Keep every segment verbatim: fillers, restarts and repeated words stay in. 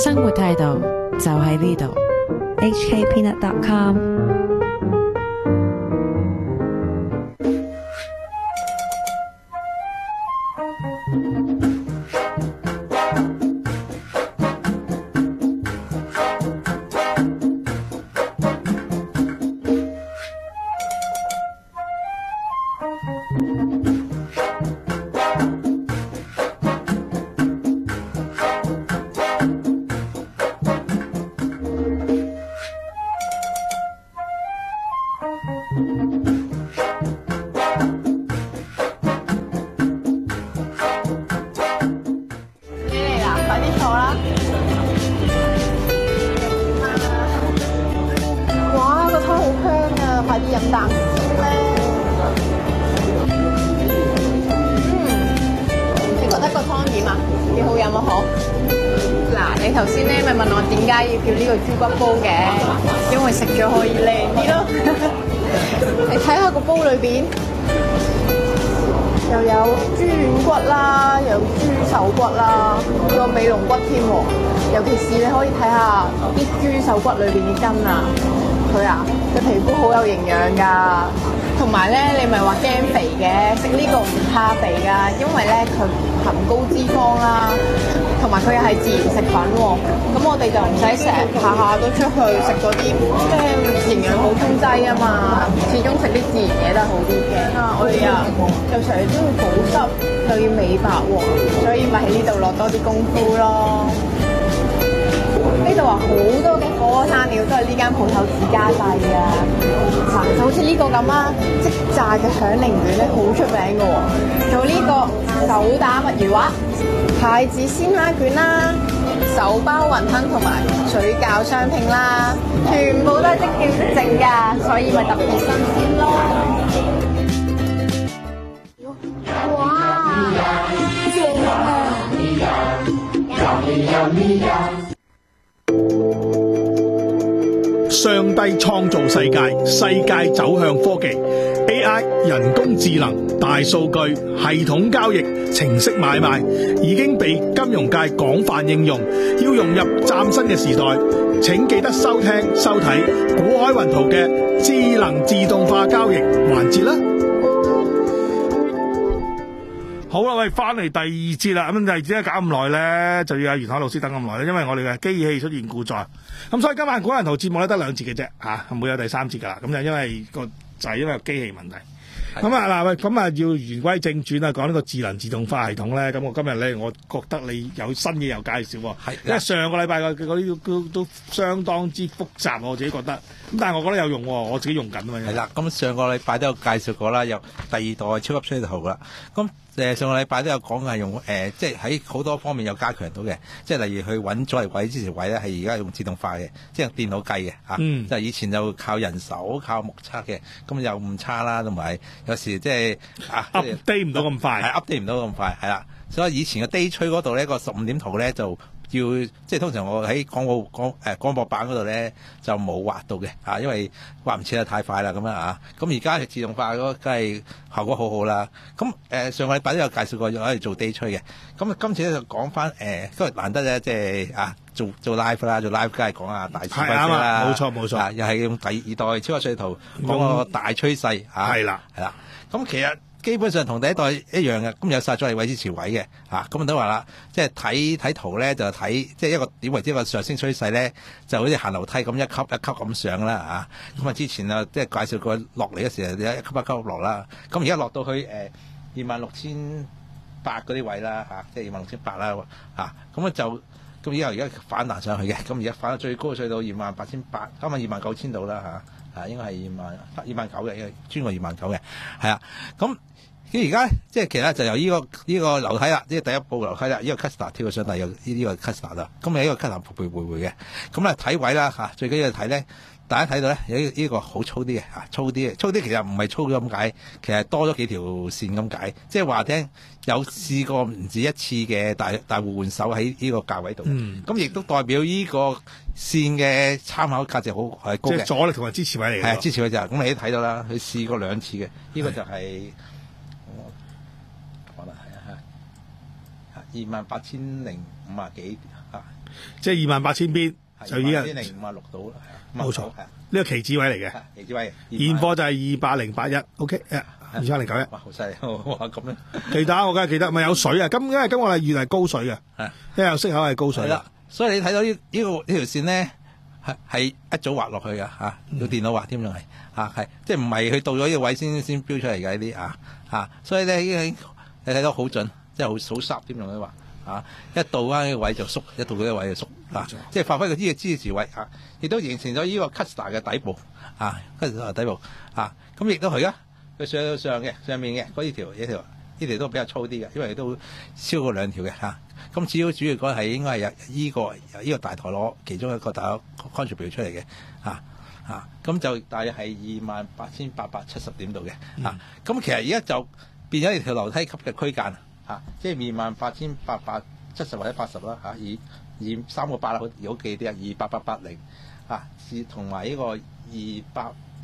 生活態度就喺呢度。 H K peanut dot com 頭先咧咪問我點解要叫呢個豬骨煲嘅，因為食咗可以靚啲咯。你睇下個煲裏邊又有豬軟骨啦，有豬手骨啦，仲有尾龍骨添喎。尤其是你可以睇下啲豬手骨裏邊啲筋啊，佢啊嘅皮膚好有營養㗎。同埋咧，你咪話驚肥嘅，食呢個唔怕肥㗎，因為咧佢含高脂肪啦，同埋佢又係自然食品喎。咁我哋就唔使成日下下都出去食嗰啲咩營養補充劑啊嘛，始終食啲自然嘢都係好啲嘅。啊，我哋啊又成日都要保濕，又要美白喎，所以咪喺呢度落多啲功夫咯。呢度話好多嘅火鍋餐料都係呢間鋪頭自家製㗎，嗱就好似呢個咁啊，即炸嘅響鈴卷咧好出名㗎喎，仲有呢個手打墨魚滑、蟹子鮮蝦卷啦、手包雲吞同埋水餃雙拼啦，全部都係即叫即整㗎，所以咪特別新鮮咯。哇！正啊！ 上帝創造世界，世界走向科技 A I 人工智能、大數據、系統交易、程式買賣已經被金融界廣泛應用，要融入嶄新嘅時代，請記得收聽收睇古海雲圖嘅智能自動化交易環節啦。好啦，喂，翻嚟第二節啦，咁就點解搞咁耐咧？就要阿袁海老師等咁耐咧，因為我哋嘅機器出現故障，咁所以今晚古人圖節目咧得兩節嘅啫，吓、啊，唔會有第三節噶啦。咁就因為個就係因為機器問題。咁啊嗱，喂，咁啊要言歸正傳啊，講呢個智能自動化系統咧。咁我今日咧，我覺得你有新嘢又介紹喎，係因為上個禮拜嘅嗰啲都都相當之複雜，我自己覺得。咁但係我覺得有用喎，我自己用緊啊嘛。 係啦，咁上個禮拜都有介紹過啦，有第二代超級吹圖啦。咁誒上個禮拜都有講係用誒、呃，即係喺好多方面有加強到嘅，即係例如去揾阻力位、支持位咧，係而家用自動化嘅，即係電腦計嘅嚇。嗯。就以前就靠人手、靠目測嘅，咁有誤差啦，同埋有，有時即係啊 update 唔到咁快， 係 update 唔到咁快，係啦。所以以前嘅 day 吹嗰度咧，個十五點圖咧就。要即係通常我喺廣告廣誒廣播板嗰度咧就冇畫到嘅嚇，因為畫唔切得太快啦咁樣啊。咁而家自動化嗰個梗係效果好好啦。咁誒、呃、上個禮拜都有介紹過用嚟做 day 吹嘅。咁今次咧就講翻誒，今日難得咧即係啊做做 live 啦，做 live 梗係講下大趨勢啦。 冇錯冇錯， 又係用第二代超級水圖講個大趨勢嚇。係啦係啦。咁其實。基本上同第一代一樣嘅，咁有晒阻力位支持位嘅，嚇咁都話啦，即係睇睇圖咧就睇，即係一個點為之一個上升趨勢咧，就好似行樓梯咁一級一級咁上啦，嚇咁啊之前啊即係介紹過落嚟嘅時候，一級一級落啦，咁而家落到去誒二萬六千八嗰啲位啦，嚇即係二萬六千八啦，嚇咁啊就咁以後而家反彈上去嘅，咁而家反到最高去到二萬八千八，啱啱二萬九千度啦，嚇啊應該係二萬二萬九嘅，因為專過二萬九嘅，係啊咁。咁而家即係其實就由呢、這個呢、這個樓梯啦，呢、這個第一步樓梯啦，呢、這個 cutter 跳上嚟有呢呢個 cutter 啦，咁係一個 cutter 徘徊徘徊嘅，咁咧睇位啦嚇，最緊要睇咧，大家睇到咧有呢呢個好粗啲嘅嚇，粗啲嘅，粗啲其實唔係粗咗咁解，其實多咗幾條線咁解，即係話聽有試過唔止一次嘅大大戶換手喺呢個價位度，咁亦都代表呢個線嘅參考價值好係高嘅， 即係阻力同埋支持位嚟嘅， 係支持位就係，咁你都睇到啦，佢試過兩次嘅，呢、這個就係、是。二萬八千零五啊幾啊， 即係二萬八千邊就已經二千零五啊六到啦， 冇錯，呢個期指位嚟嘅， 期指位， 現貨就係二百零八一 ，OK，二三零九一， 哇，好犀利，哇咁樣， 記得我梗係記得，咪有水啊，今因為今個禮月係高水嘅，因為有息口係高水啦， 所以你睇到呢呢個呢條線咧。係係一早畫落去噶嚇，用電腦畫添仲係嚇係，即係唔係佢到咗呢個位先先標出嚟嘅呢啲啊嚇，所以咧你睇到好準，即係好好濕添用佢話啊，一到翻呢個位就縮，一到嗰個位就縮啊，即係發揮佢呢個支持位啊，亦都形成咗呢個 Custer 嘅底部啊 ，Custer 底部啊，咁亦都係啊，佢上到上嘅上面嘅嗰條呢條呢條都比較粗啲嘅，因為都超過兩條嘅嚇。咁主要主要講係應該係由依個由依個大台攞其中一個大 contribute 出嚟嘅，啊啊，咁就大約係二萬八千八百七十點度嘅，啊，咁其實而家就變咗條樓梯級嘅區間，啊，即係二萬八千八百七十或者八十啦，嚇，二二三個八啦，好好記啲啊，二八八八零，啊，同埋呢個二百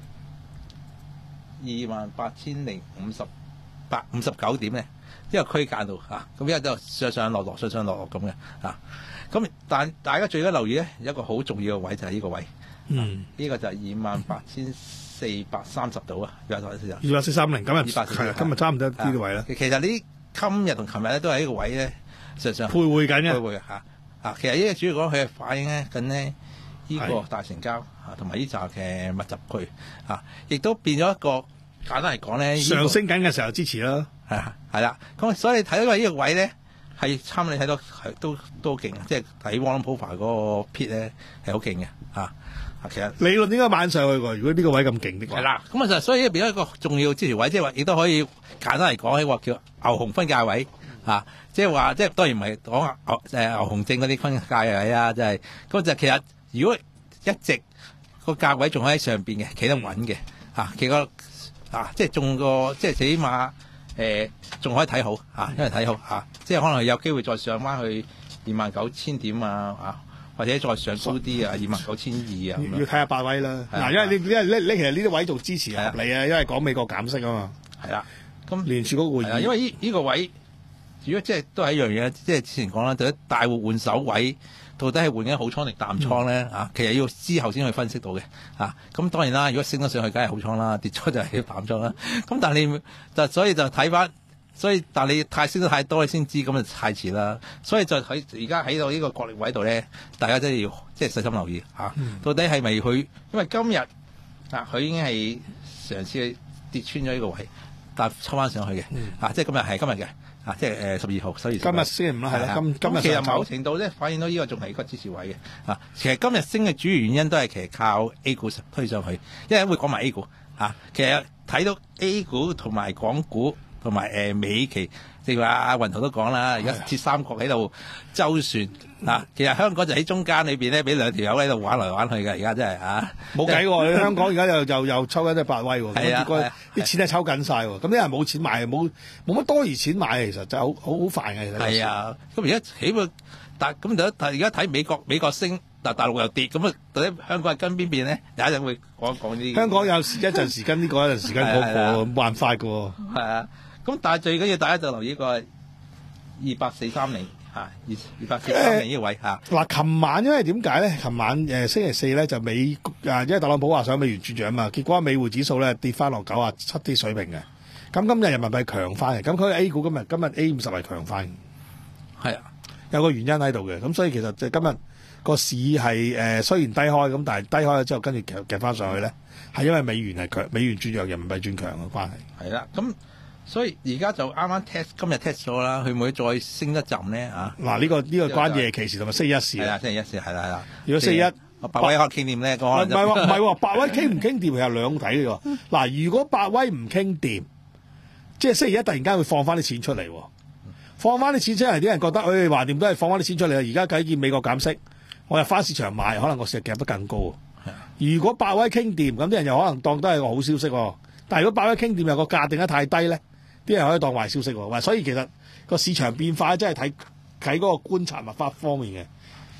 二萬八千零五十八五十九點咧。呢個區間度嚇，咁而家就上上落落上上落落咁嘅嚇，咁但大家最緊留意咧，有一個好重要嘅位就係呢個位，嗯，呢、這個就係二萬八千四百三十度啊，二百四二百四三零，今日係今日差唔多呢個位啦。其實呢今日同琴日咧都係呢個位咧，上上徘徊緊嘅，徘徊嚇啊！其實呢個主要講佢係反映咧緊呢呢個大成交嚇，同埋呢紮嘅密集區嚇，亦、啊、都變咗一個簡單嚟講咧，上升緊嘅時候支持啦。係啊，係啦，咁所以你睇到呢個位咧，係差唔多你睇到係都都勁，即係睇 Warren Buffett 嗰個 pit 咧係好勁嘅嚇。其實理論應該晚上去喎，如果呢個位咁勁的話。係啦，咁啊就所以變咗一個重要支持位，即係話亦都可以簡單嚟講，喺話叫牛熊分界位嚇，即係話即係當然唔係講牛誒牛熊證嗰啲分界位啊，即係咁就其實如果一直個價位仲喺上邊嘅，企得穩嘅嚇，企個啊即係中個即係起碼。誒仲可以睇好嚇，因為睇好嚇，即係可能有機會再上翻去二萬九千點啊，啊或者再上高啲啊，二萬九千二啊，要睇下八位啦。嗱，因為你因為你你其實呢啲位做支持合理啊，因為講美國減息啊嘛。係啦，咁聯儲局會議，因為呢呢個位，如果即係都係一樣嘢，即係之前講啦，到底大戶換手位。到底係換緊好倉定淡倉咧？啊、嗯，其實要之後先去分析到嘅。啊，咁當然啦，如果升得上去，梗係好倉啦；跌咗就係要淡倉啦。咁但係你就所以就睇翻，所以但係你太升得太多，你先知，咁就太遲啦。所以就喺而家喺到呢個角力位度咧，大家真係要即係細心留意嚇、啊。到底係咪佢？因為今日啊，佢已經係嘗試去跌穿咗呢個位，但係抽翻上去嘅。啊，即係今日係今日嘅。啊，即係誒十二號，十二今日星期五啦，係啦。今今日其實某程度咧，反映到呢個仲係一個支持位嘅。啊，其實今日升嘅主要原因都係其實靠 A 股推上去，因為會講埋 A 股。啊，其實睇到 A 股同埋港股同埋誒美期，即係話阿雲圖都講啦，而家鐵三角喺度周旋。啊，其實香港就喺中間裏邊咧，俾兩條友喺度玩嚟玩去嘅，而家真係啊，冇計喎！你香港而家又又又抽緊啲八威喎，係啊，啲錢係抽緊晒喎，咁啲人冇錢買，冇冇乜多餘錢買，其實就好好好煩嘅。其實係啊，咁而家起碼但咁就但而家睇美國美國升，但大陸又跌，咁啊到底香港係跟邊邊咧？有一陣會講一講呢啲。香港有時一陣時跟呢個，一陣時跟嗰個，冇辦法嘅喎。係啊，咁但係最緊要大家就留意個二八四三零。嚇，二二百四三零呢個位嚇。嗱、呃，琴晚因為點解咧？琴晚誒、呃、星期四咧就美啊，因為特朗普話想美元轉弱啊嘛，結果美匯指數咧跌翻落九啊七啲水平嘅。咁今日人民幣強翻嘅，咁佢 A 股今日今日 A 五十係強翻。係啊，有個原因喺度嘅。咁所以其實即係今日個市係誒、呃、雖然低開咁，但係低開咗之後跟住夾夾翻上去咧，係因為美元係強，美元轉弱，人民幣轉強嘅關係。係啦，咁。所以而家就啱啱 test 今日 test 咗啦，佢會唔會再升一陣咧？啊！嗱，呢個呢個關夜期時同埋星期一事。係啊，星期一事係啦係啦。如果星期一百威可傾掂咧，個唔係喎唔係喎，百威傾唔傾掂係有兩睇嘅喎。嗱，如果百威唔傾掂，即係星期一突然間會放翻啲錢出嚟，放翻啲錢出嚟，啲人覺得誒橫掂都係放翻啲錢出嚟。而家計見美國減息，我入翻市場買，可能個市夾得更高。如果百威傾掂，咁啲人又可能當都係個好消息。但係如果百威傾掂又個價定得太低咧？啲人可以當壞消息喎，所以其實個市場變化真係睇睇嗰個觀察物法方面嘅。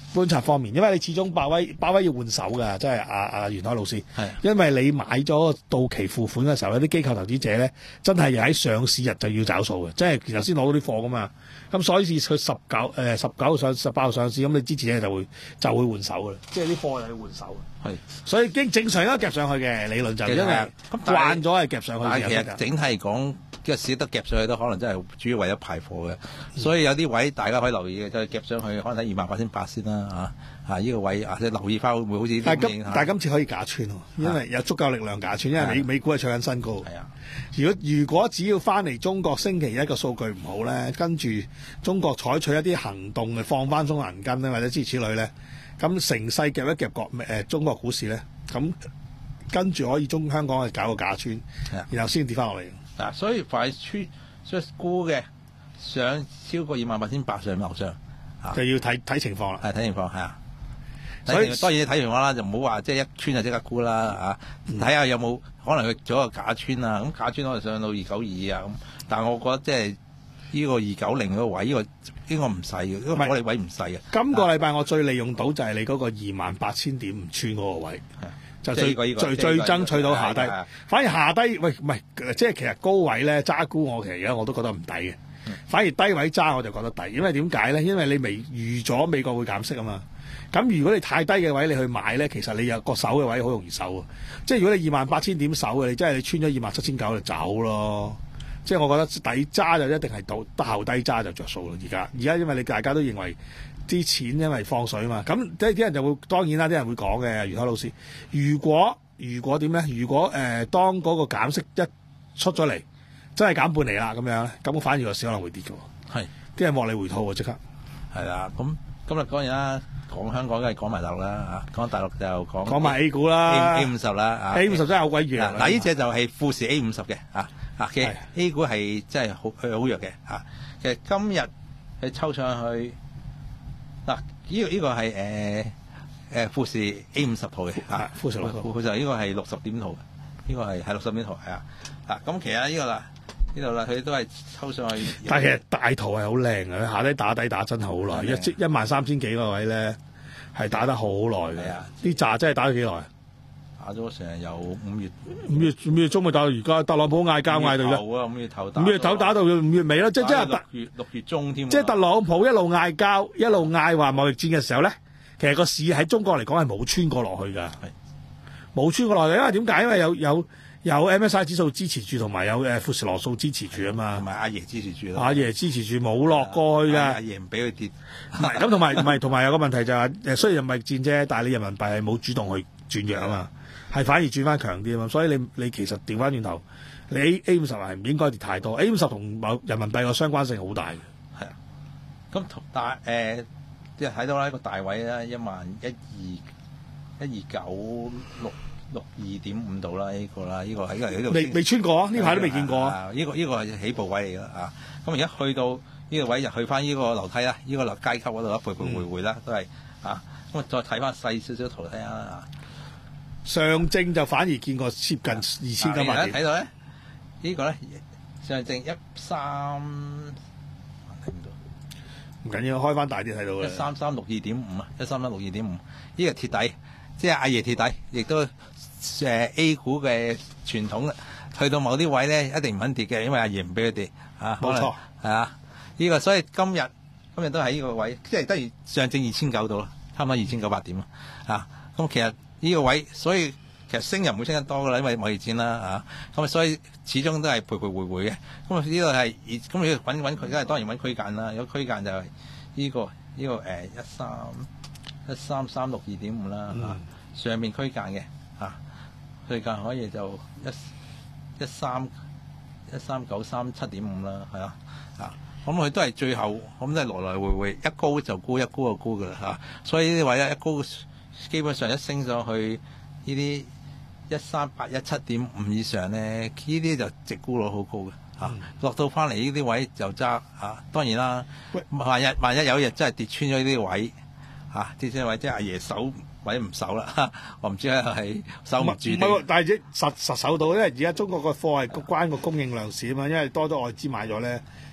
觀察方面，因為你始終百威百威要換手㗎，即係阿阿袁海老師，因為你買咗到期付款嘅時候，有啲機構投資者咧，真係喺上市日就要找數嘅，即係其實先攞到啲貨㗎嘛。咁所以佢十九誒十九上十八號上市，咁你之前咧就會就會換手㗎啦，即係啲貨就要換手。係，所以經正常應該夾上去嘅理論就因為慣咗係夾上去。 但係其實整體嚟講，個市得夾上去都可能真係主要為咗排貨嘅，所以有啲位大家可以留意嘅，就係夾上去可能喺二萬八千八先啦嚇。啊！呢、這個位啊，你留意翻會唔會好似？ 但係今但係今次可以假穿喎，因為有足夠力量假穿，因為美美股係唱緊新高。係啊，如果如果只要翻嚟中國星期一個數據唔好咧，跟住中國採取一啲行動嘅放翻中銀根咧，或者諸如此類咧，咁成世夾一夾國誒、呃、中國股市咧，咁跟住可以中香港去搞個假穿，然後先跌翻落嚟。 嗱，所以快穿所以沽嘅上超過二萬八千八上樓上， 就要睇睇情況啦。 係睇情況係啊。所以當然睇完話啦，就唔好話即係一穿就即刻沽啦嚇，睇下有冇可能佢做一個假穿啊？咁假穿可能上到二九二啊咁，但係我覺得即係呢個二九零嗰個位，呢、呢個應該唔細嘅，因為我哋位唔細嘅。今個禮拜我最利用到就係你嗰個二萬八千點唔穿嗰個位，就最、呢個呢個、最最爭取到下低。反而下低喂唔係即係其實高位咧揸沽我其實而家我都覺得唔抵嘅，反而低位揸我就覺得抵，因為點解咧？因為你未預咗美國會減息啊嘛。咁如果你太低嘅位你去買咧，其實你有個手嘅位好容易守啊！即係如果你二萬八千點守嘅，你真係你穿咗二萬七千九就走咯。即係我覺得底揸就一定係到得後低揸就着數咯。而家而家因為你大家都認為啲錢因為放水嘛，咁即係啲人就會當然啦，啲人會講嘅。袁海老師，如果如果點咧？如果誒、呃、當嗰個減息一出咗嚟，真係減半厘啦咁樣咧，咁反而個市可能會跌嘅。係啲人獲利回吐喎，即刻係啦。咁今日講完啦。講香港梗係講埋大陸啦嚇，講大陸就講講埋 A 股啦 ，A 五十啦 ，A 五十真係好鬼弱。 嗱呢隻就係富時 A 五十嘅嚇嚇嘅 A 股係真係好佢好弱嘅嚇。其實今日佢抽上去嗱，呢個呢個係誒誒富時 A 五十圖嘅嚇，富時富時呢個係六十點圖，呢個係係六十點圖係啊啊咁其實呢個啦。呢度啦，佢都係抽上去。 但係其實大圖係好靚嘅，佢下低打底打真係好耐，一一萬三千幾個位咧係打得好耐嘅。啲炸真係打咗幾耐？打咗成由五月五月五月中咪打到而家，特朗普嗌交嗌到啫。五月頭啊，五月頭打到五月尾啦，即即係六月六月中添。即係特朗普一路嗌交，一路嗌話貿易戰嘅時候咧，其實個市喺中國嚟講係冇穿過落去㗎，冇穿過落去，因為點解？因為有有。有 M S I 指數支持住，同埋有誒富時羅素支持住啊嘛，同埋阿爺支持住咯。阿爺支持住冇落過去㗎，阿爺唔俾佢跌。唔係咁，同埋唔係同埋有個問題就係、是、誒，雖然唔係戰啫，但係你人民幣係冇主動去轉弱啊嘛，係反而轉翻強啲啊嘛。所以你你其實調翻轉頭，你 A A 五十係唔應該跌太多。A 五十同某人民幣個相關性好大嘅。係啊，咁同大誒即係睇到啦，一個大位啦，一萬一二一二九六。六二點五度啦，呢、這個啦，呢、這個喺呢度未未穿過啊！呢排都未見過啊！呢、這個呢、這個係起步位嚟㗎啊！咁而家去到呢個位就去翻呢個樓梯啦，呢、這個樓階級嗰度啦，徘徊回回啦，都係啊！咁啊，再睇翻細少少圖睇下啊！上證就反而見過接近二千九百點。睇到咧，呢、這個咧上證一三睇唔到，唔緊要，開翻大啲睇到嘅。一三三六二點五啊！一三三六二點五，呢個鐵底，即係阿爺鐵底，亦都。誒 A 股嘅傳統，去到某啲位咧，一定唔肯跌嘅，因為阿爺唔俾佢跌啊。冇錯，係啊，呢、這個所以今日今日都喺呢個位，即係得如上證二千九度咯，差唔多二千九百點啊。咁其實呢個位，所以其實升又唔會升得多噶啦，因為貿易戰啦啊。咁所以始終都係徘徊回回嘅。咁啊呢個係咁你揾揾佢，梗係當然揾區間啦。有區間就係呢、這個呢、這個誒一三一三三六二點五啦，上面區間嘅啊。最近可以就一一三一三九三七點五啦，係啊，啊，咁佢都係最後，咁都係來來回回，一高就高，一高就高噶啦，嚇。所以呢啲位咧，一高基本上一升上去呢啲一三八一七點五以上咧，呢啲就直沽率好高嘅，嚇、嗯。落到翻嚟呢啲位就揸嚇，當然啦，萬一萬一有一日真係跌穿咗呢啲位嚇，跌穿位即係阿爺手。或者唔守啦，我唔知係守唔住。唔係，但係實實守到，因為而家中國個貨係關個供應量事啊嘛，因為多咗外資買咗咧，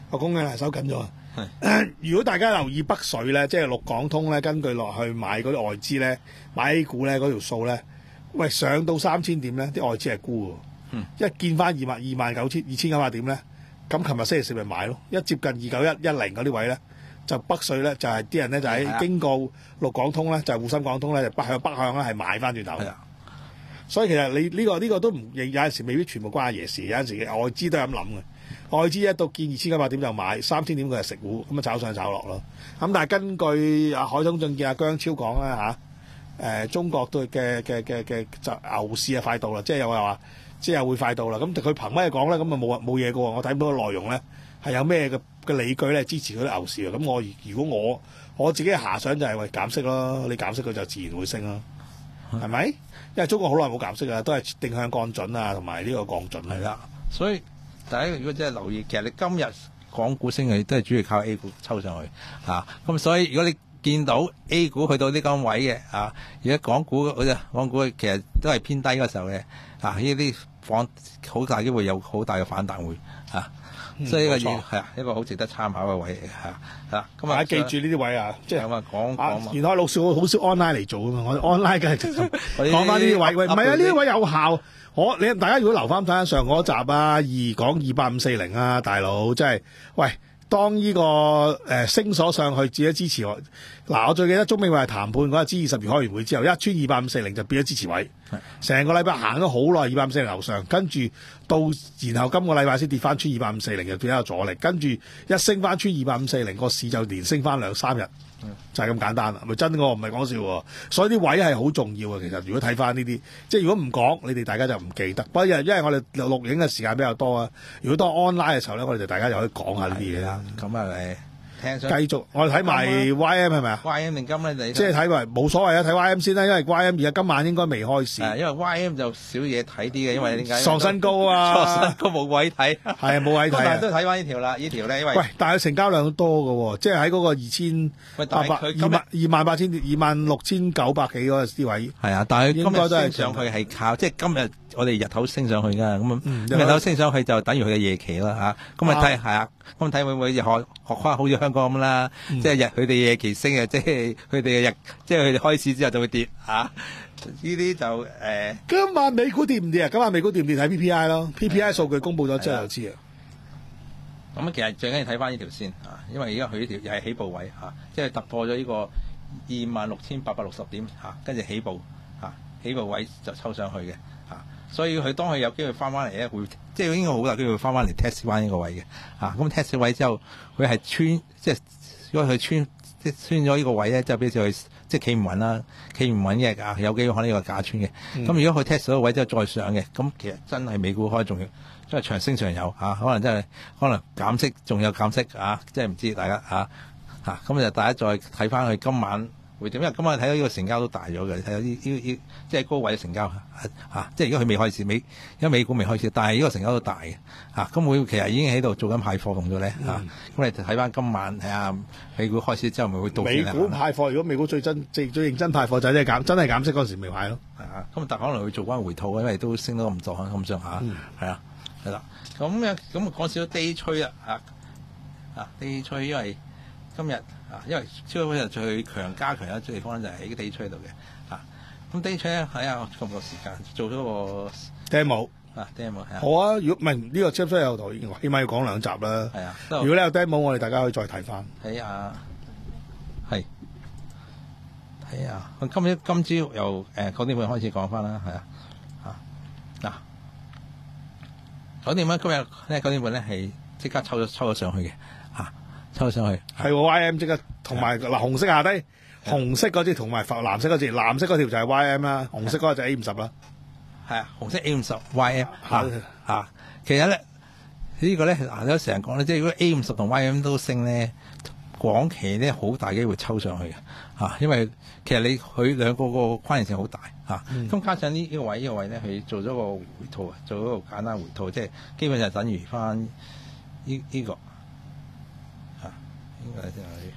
個供應係收緊咗啊。如果大家留意北水咧，即係陸港通咧，根據落去買嗰啲外資咧，買 A 股咧嗰條數咧，喂上到三千點咧，啲外資係沽喎。嗯、一見翻二萬二萬九千二千九百點咧，咁琴日星期四咪買咯。一接近二九一一零嗰啲位咧，就北水咧就係、是、啲人咧就喺經過陸港通咧，就係、是、滬深港通咧，就北向北向咧係買翻轉頭。所以其實你呢、這個呢、這個都唔有陣時未必全部關阿爺事，有陣時嘅外資都係咁諗嘅。外資一到見二千九百點就買，三千點佢係食糊，咁啊炒上炒落咯。咁但係根據阿海通證見阿姜超講啦嚇，誒中國對嘅嘅嘅嘅就牛市啊快到啦，即係又話即係又會快到啦。咁佢憑咩講咧？咁啊冇冇嘢嘅喎。我睇唔到個內容咧係有咩嘅嘅理據咧支持佢啲牛市啊？咁我如果我我自己嘅遐想就係喂減息咯，你減息佢就自然會升咯，係咪？因為中國好耐冇減息啦，都係定向降準啊，同埋呢個降準係啦， 所以。大家如果真係留意，其實你今日港股升嘅都係主要靠 A 股抽上去嚇，咁、啊、所以如果你見到 A 股去到呢個位嘅啊，而家港股嗰隻港股其實都係偏低嗰時候嘅啊，呢啲反好大機會有好大嘅反彈會啊，嗯、所以呢個嘢係啊一個好值得參考嘅位嚟嚇啊。咁啊， 記住呢啲位啊，即係咁啊講講。 原來老師好少 online 嚟做啊嘛，我 online 梗係講翻呢啲位，喂唔係啊，呢啲位有效。我你大家如果留翻睇下上嗰集啊，二講二八五四零啊，大佬真係喂，當呢、這個誒、呃、升所上去，自己支持我。嗱，我最記得中美貿易談判嗰日 G 二十月開完會之後，一穿二八五四零就變咗支持位，成個禮拜行咗好耐，二八五四零樓上，跟住到然後今個禮拜先跌翻穿二八五四零，就變咗有阻力，跟住一升翻穿二八五四零，個市就連升翻兩三日。就係咁簡單啦，咪真我唔係講笑喎，所以啲位係好重要啊。其實如果睇翻呢啲，即係如果唔講，你哋大家就唔記得。不過因為我哋錄影嘅時間比較多啊，如果當 online 嘅時候咧，我哋就大家就可以講下呢啲嘢啦。 咁啊，你聽繼續，我哋睇埋 Y M 係咪啊 ？Y M 定金咧？你即係睇埋冇所謂啊，睇 Y M 先啦，因為 Y M 而家今晚應該未開市。 因為 Y M 就少嘢睇啲嘅，因為點解？ 創新高啊！ 創新高冇位睇， 係啊冇位睇。 但係都睇翻呢條啦，呢條咧因為喂，但係成交量都多嘅喎，即係喺嗰個二千八百二萬二萬八千二萬六千九百幾嗰啲位。係啊，但係今日都係上去係靠，即係今日我哋日頭升上去㗎，咁啊、嗯、日頭升上去就等於佢嘅夜期啦嚇。咁啊睇係啊，咁睇會唔會學學翻好似香港咁啦？嗯、即係日佢哋夜期升嘅，即係佢哋嘅日，即係佢哋開市之後就會跌嚇。呢啲就誒。呃、 今晚美股跌唔跌啊？今晚美股跌唔跌睇 P P I 咯 ，P P I 數據公佈咗之後就知啊。 咁其實最緊要睇翻呢條線啊，因為而家佢呢條又係起步位嚇、啊，即係突破咗呢個二萬六千八百六十點嚇，跟、啊、住起步嚇、啊，起步位就抽上去嘅嚇、啊，所以佢當佢有機會翻翻嚟咧，會即係應該好大機會翻翻嚟 test 翻呢個位嘅嚇。咁、啊、test 位之後，佢係穿即係如果佢穿即係穿咗呢個位咧，就表示佢即係企唔穩啦，企唔穩嘅啊，有機會可能呢個假穿嘅。咁、嗯、如果佢 test 咗個位之後再上嘅，咁其實真係美股開仲要。即係長升長有嚇、啊，可能真係可能減息，仲有減息啊！即係唔知大家嚇嚇，咁、啊、就大家再睇翻佢今晚會點？因為今晚睇到呢個成交都大咗嘅，睇到呢呢呢即係高位嘅成交嚇、啊，即係如果佢未開始美，因為美股未開始，但係呢個成交都大嘅嚇，咁、啊、會其實已經喺度做緊派貨動作咧嚇。咁、啊嗯、你睇翻今晚睇下美股開始之後，咪會到美股派貨。如果美股最真最最認真派貨就係減，真係減息嗰陣時未派咯。 係啊，咁但可能會做翻回吐，因為都升到咁多咁上下，係、嗯、啊。係啦，咁嘅咁講少咗 day trade啦，啊啊 day trade，因為今日啊，因為超級日最強加強一啲地方就係喺 day trade 度嘅，啊咁 day trade 咧睇下夠唔夠時間做咗個 demo 啊 demo 係啊， 好啊，如果唔係呢個 chapter 有圖，起碼要講兩集啦。係啊，如果你有 demo，我哋大家可以再睇翻。睇下係睇下，佢今日今朝由誒九點半開始講翻啦，係啊啊嗱。九點半今日咧，九點半咧係即刻抽咗抽咗上去嘅，嚇、啊、抽咗上去。係喎 Y M 即刻同埋嗱紅色下低，紅色嗰支同埋藍色嗰支，藍色嗰條就係 Y M 啦，紅色嗰個就 A 五十啦。係啊，紅色 A 五十 Y M 嚇嚇。其實咧呢個咧嗱，有成日講咧，即係如果 A 五十同 Y M 都升咧，廣期咧好大機會抽上去嘅嚇、啊，因為其實你佢兩個個關聯性好大。嚇，咁、嗯、加上呢呢個位呢個位咧，佢做咗個回吐啊，做咗個簡單回吐，即係基本上等於翻呢呢個嚇，呢個就係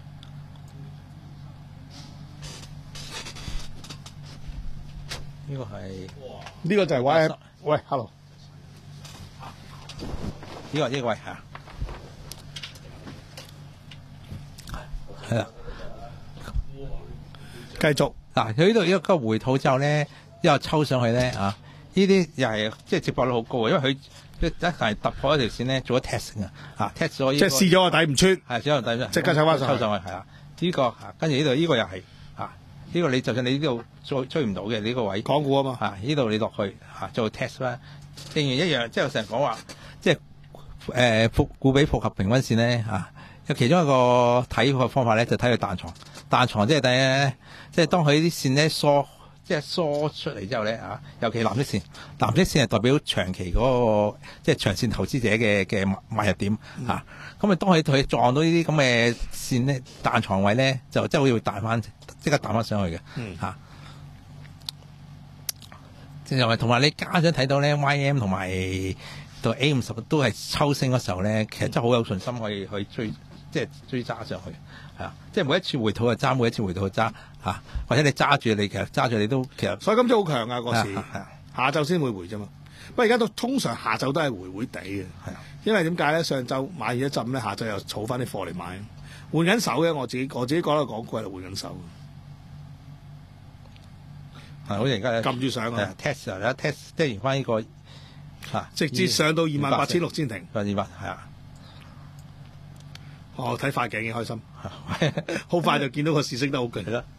呢個係呢個就係 Y M。喂 ，hello，呢個呢個位嚇， 係啦， 繼續嗱，佢呢度一個回吐之後咧，一個抽上去咧啊，呢啲又係即係接駁率好高嘅，因為佢一一係突破一條線咧，做咗 test 啊，啊 test 咗呢個， 即係試咗個底唔穿， 係試咗個底唔穿， 即刻抽翻上去， 抽上去係啦，呢個跟住呢度呢個又係啊，呢個你就算你呢度追追唔到嘅呢個位， 港股啊嘛， 啊呢度你落去啊做 test 啦，正如一樣，即係成日講話，即係誒復固比複合平均線咧啊，有其中一個睇個方法咧就睇佢彈床，彈床即係第一，即係當佢啲線咧疏。即係疏出嚟之後咧啊，尤其藍色線，藍色線係代表長期嗰、那個即係長線投資者嘅嘅買入點嚇。咁啊，當佢佢撞到呢啲咁嘅線咧，彈床位咧，就即係會彈翻，即刻彈翻上去嘅嚇。即係同埋你家長睇到咧 ，Y M 同埋到 A 五十都係抽升嗰時候咧，其實真係好有信心可以去追，即係追揸上去。係啊，即係每一次回吐就揸，每一次回吐就揸嚇，或者你揸住你其實揸住你都其實， 所以今朝好強啊個市， 係啊， 下晝先會回啫嘛。不過而家都通常下晝都係回回地嘅，係啊，因為點解咧？上晝買完一陣咧，下晝又儲翻啲貨嚟買，換緊手嘅。我自己我自己覺得港股係換緊手， 係好似而家撳住上啊 ，test 啊 ，test 即係完翻呢個嚇， 直接上到二萬八千六先停， 二萬係啊。 哦，睇塊鏡已經開心，好快就見到個市升得好勁啦。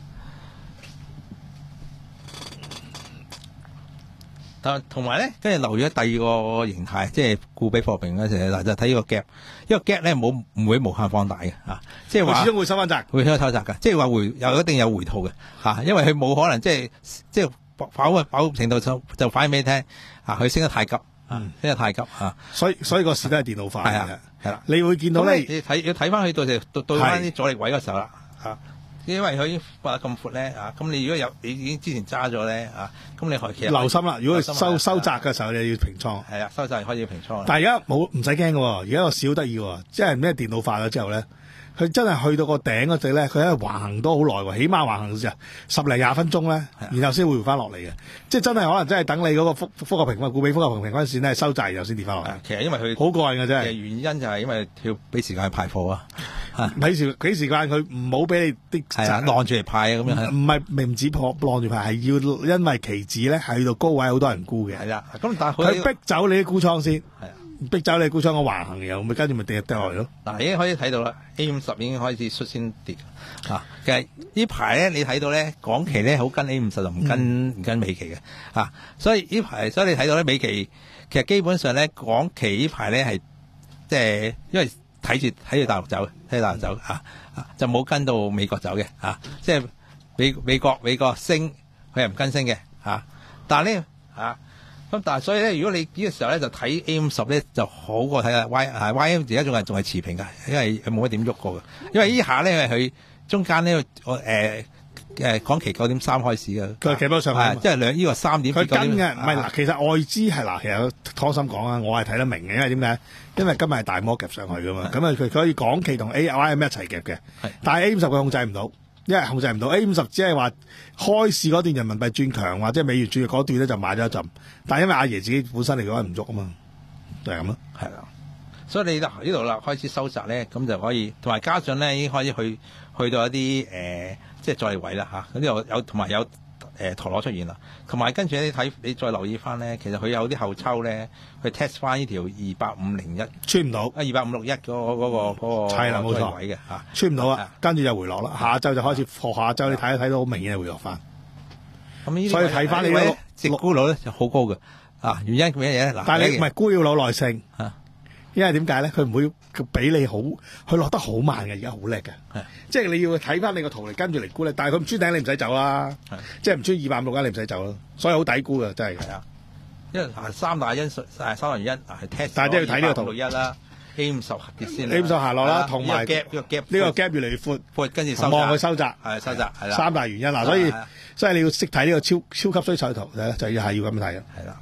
但同埋咧，跟住留意咗第二個形態，即係固比貨幣嗰時嗱，就睇呢個 gap，因為 gap 咧冇唔會無限放大嘅啊，即係話始終會收翻窄， 會收收窄嘅，即係話回又一定有回吐嘅嚇，因為佢冇可能即係即係跑嘅跑程度就就反映俾你聽啊，佢升得太急。嗯，升得太急啊！ 所以所以個市都係電腦化嘅，係係啦。 你會見到咧， 你睇要睇翻去到時到到翻啲阻力位嘅時候啦，啊，因為佢已經發得咁闊咧啊，咁你如果有你已經之前揸咗咧啊，咁你可其實留心啦。如果佢收收窄嘅時候，你要平倉。 係啊，收窄開始要平倉。 但係而家冇唔使驚嘅，而家個市好得意喎，即係咩電腦化咗之後咧。佢真係去到個頂嗰陣咧，佢喺度橫行都好耐喎，起碼橫行時十零廿分鐘咧，然後先會回翻落嚟嘅。即係真係可能真係等你嗰個複複合平均、固比複合平均線咧收窄，然後先跌翻落嚟。 其實因為佢好過癮嘅真係。 原因就係因為要俾時間去派貨啊， 俾時俾時間佢唔好俾你啲係啊晾住嚟派啊咁樣。 唔係唔止破晾住派，係要因為期指咧係去到高位，好多人沽嘅。 係啦，咁但係佢逼走你啲沽倉先。 係啊。 逼走你沽倉個橫行又咪跟住咪跌跌落嚟咯。 嗱，已經可以睇到啦 ，A 五十已經開始率先跌啊。其實呢排咧，你睇到咧，港期咧好跟 A 五十就唔跟唔、嗯、跟美期嘅啊。所以呢排，所以你睇到咧美期，其實基本上咧港期呢排咧係即係因為睇住睇住大陸走，睇住大陸走啊，啊就冇跟到美國走嘅啊。即係美美國美國升，佢係唔跟升嘅啊。但係咧啊。咁但係所以咧，如果你呢個時候咧就睇 A 五十咧就好過睇下 Y 啊 Y M 而家仲係仲係持平㗎，因為佢冇乜點喐過嘅。因為呢下咧佢中間呢個誒誒港期九點三開始嘅， 佢企不上去， 即係兩呢個三點。 佢跟嘅唔係嗱，其實外資係嗱，其實湯心講啊，我係睇得明嘅，因為點解？因為今日係大摩夾上去㗎嘛，咁啊佢可以港期同 A Y M 一齊夾嘅，但係 A 五十佢控制唔到。因為控制唔到 A 五十，只係話開市嗰段人民幣轉強或者美元轉弱嗰段咧就買咗一陣，但係因為阿爺自己本身嚟講係唔喐啊嘛，就係咁咯。 係啦，所以你呢度啦開始收窄咧，咁就可以同埋加上咧已經開始去去到一啲誒、呃、即係阻力位啦嚇，咁有有同埋有誒陀螺出現啦，同埋跟住你睇你再留意翻咧，其實佢有啲後抽咧去 test 翻呢條二八五零一穿唔到， 啊二八五六一嗰個嗰個嗰個係啦冇錯位嘅嚇， 穿唔到啊，跟住就回落啦，下晝就開始破，下晝你睇一睇到好明顯係回落翻。咁所以睇翻你咧， 直沽率咧就好高嘅啊，原因咩嘢咧？嗱， 但係你唔係沽要有耐性啊。因為點解咧？佢唔會俾你好，佢落得好慢嘅，而家好叻嘅。即係你要睇翻你個圖嚟跟住嚟沽咧。但係佢唔穿頂，你唔使走啦。即係唔穿二百五六一，你唔使走啦。所以好抵沽嘅，真係。係啊，因為三大因素，三大原因係 test。但係都要睇呢個圖。六一啦 ，A 五十跌先 ，A 五十下落啦，同埋 gap 呢個 gap 呢個 gap 越嚟越闊，闊跟住收窄，望佢收窄，係收窄，係啦。三大原因嗱，所以所以你要識睇呢個超超級衰彩圖咧，就要係要咁睇嘅。係啦。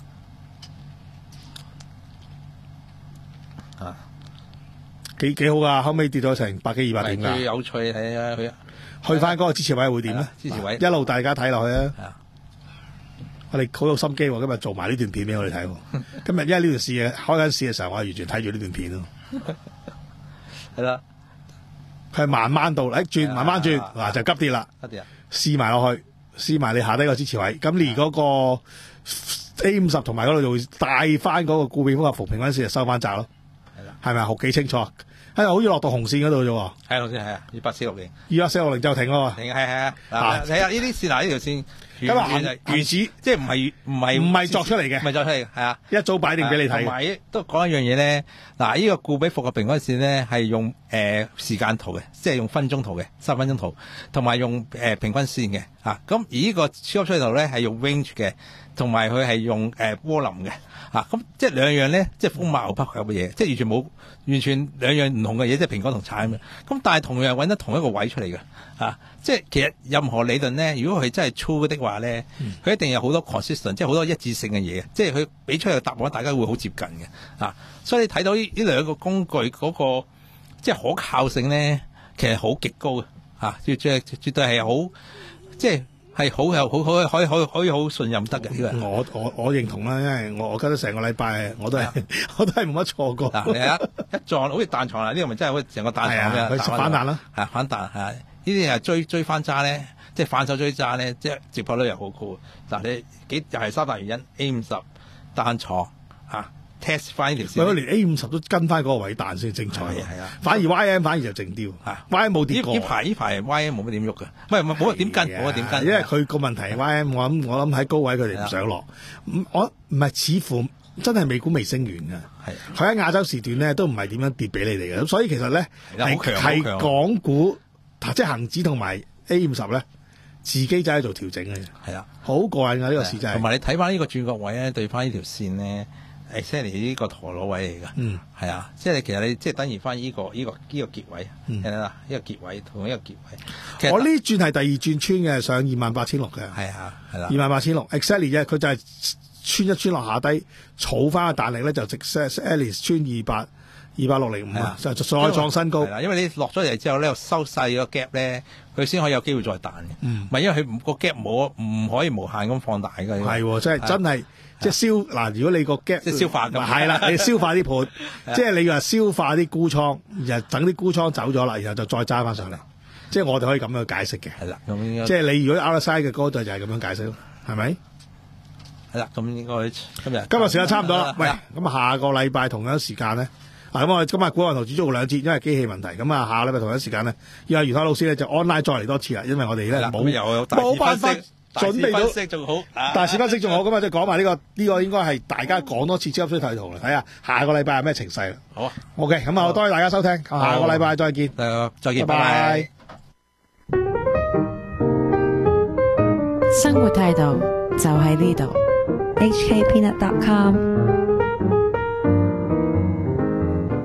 啊。幾幾好噶，後尾跌咗成百幾二百點噶。最有趣睇下佢，去翻嗰個支持位會點咧？支持位一路大家睇落去啊！我哋好有心機，今日做埋呢段片俾我哋睇。今日因為呢段市嘅開緊市嘅時候，我係完全睇住呢段片咯。係啦， 佢係慢慢到，誒轉慢慢轉，嗱就急跌啦， 急跌啊， 試埋落去，試埋你下低個支持位，咁連嗰個 A 五十同埋嗰度就會帶翻嗰個固變複合平均線就收翻窄咯，係啦，係咪好幾清楚？係好似落到紅線嗰度啫喎， 係紅線係啊，二八四六零， 二八四六零就停咯喎， 停係係啊，嗱睇下呢啲線嗱呢條線。 咁啊，原始即係唔係唔係唔係作出嚟嘅， 唔係作出嚟嘅，係啊， 一早擺定俾你睇。 同埋都講一樣嘢咧，嗱，呢個固比複合平均線咧係用誒、呃、時間圖嘅，即係用分鐘圖嘅，三分鐘圖，同埋用誒、呃、平均線嘅，啊，咁而呢個超級趨勢圖咧係用 range 嘅，同埋佢係用誒、呃、波林嘅，啊，咁即係兩樣咧，即係風馬牛不合嘅嘢，即係完全冇完全兩樣唔同嘅嘢，即係蘋果同橙咁樣，咁但係同樣揾得同一個位出嚟嘅，啊，即係其實任何理論咧，如果佢真係 true 的話咧，佢、嗯、一定有好多 consistent，即係好多一致性嘅嘢，即係佢俾出嚟嘅答案，大家會好接近嘅，啊，所以你睇到呢呢兩個工具嗰、那個即係可靠性咧，其實好極高嘅，啊，絕絕絕對係好，即係係好有好可以可以可以可以好信任得嘅呢個。我我我認同啦，因為我我覺得成個禮拜我都係我都係冇乜錯過。嗱，你一一撞好似彈床啦，呢個咪真係好似成個彈床咁樣，佢反彈啦，係反彈係。呢啲係追追翻揸咧，即係反手追揸咧，即係接破率又好高。嗱，你幾又係三大原因 ，A 五十彈床啊 ，test 翻呢條線。連 A 五十都跟翻嗰個位彈先精彩。係啊，反而 Y M 反而就靜啲。嚇 ，Y M 冇跌過。呢排呢排 Y M 冇乜點喐嘅，唔係唔係冇乜點跟，冇乜點跟。因為佢個問題 Y M，我諗我諗喺高位佢哋唔想落。我唔係似乎真係美股未升完㗎。係。佢喺亞洲時段咧都唔係點樣跌俾你哋嘅，咁所以其實咧係係港股。即係恒指同埋 A 五十咧，自己就喺度做調整嘅，係啊，好過癮㗎呢個市真係。同埋你睇翻呢個轉角位咧，對翻呢條線咧，exactly 呢個陀螺位嚟㗎，嗯，係啊，即係其實你即係等於翻呢個呢、呢個呢、呢個結位，嗯，係啦，呢個結位同一個結位。其實我呢轉係第二轉穿嘅，上二萬八千六嘅，係啊，係啦，二萬八千六 exactly 啫，佢就係穿一穿落下低，儲翻個彈力咧就直 Alice 穿二百。二百六零五啊，就再創新高。係啦，因為你落咗嚟之後咧，收細個 gap 咧，佢先可以有機會再彈嘅。嗯，唔係因為佢個 gap 冇唔可以無限咁放大嘅。係，即係真係即係消嗱。如果你個 gap 即係消化咁，係啦，你消化啲盤，即係你話消化啲沽倉，然後等啲沽倉走咗啦，然後就再揸翻上嚟。即係我哋可以咁樣解釋嘅。係啦，咁即係你如果 R S I 嘅高度就係咁樣解釋咯，係咪？係啦，咁應該今日今日時間差唔多啦。喂，咁下個禮拜同樣時間咧。嗱，咁我哋今日股環投資做兩節，因為機器問題。咁啊，下個禮拜同一時間咧，要阿余太老師咧就 online 再嚟多次啦，因為我哋咧冇冇辦法準備到。大市分析仲好，大市分析仲好。咁啊，即係講埋呢個呢、呢個應該係大家講多次超級衰退圖啦，睇下下個禮拜係咩情勢啦。好啊 ，OK，咁啊，多謝大家收聽，下個禮拜再見。誒，再見，拜拜。 生活態度就喺呢度。 H K Peanut dot com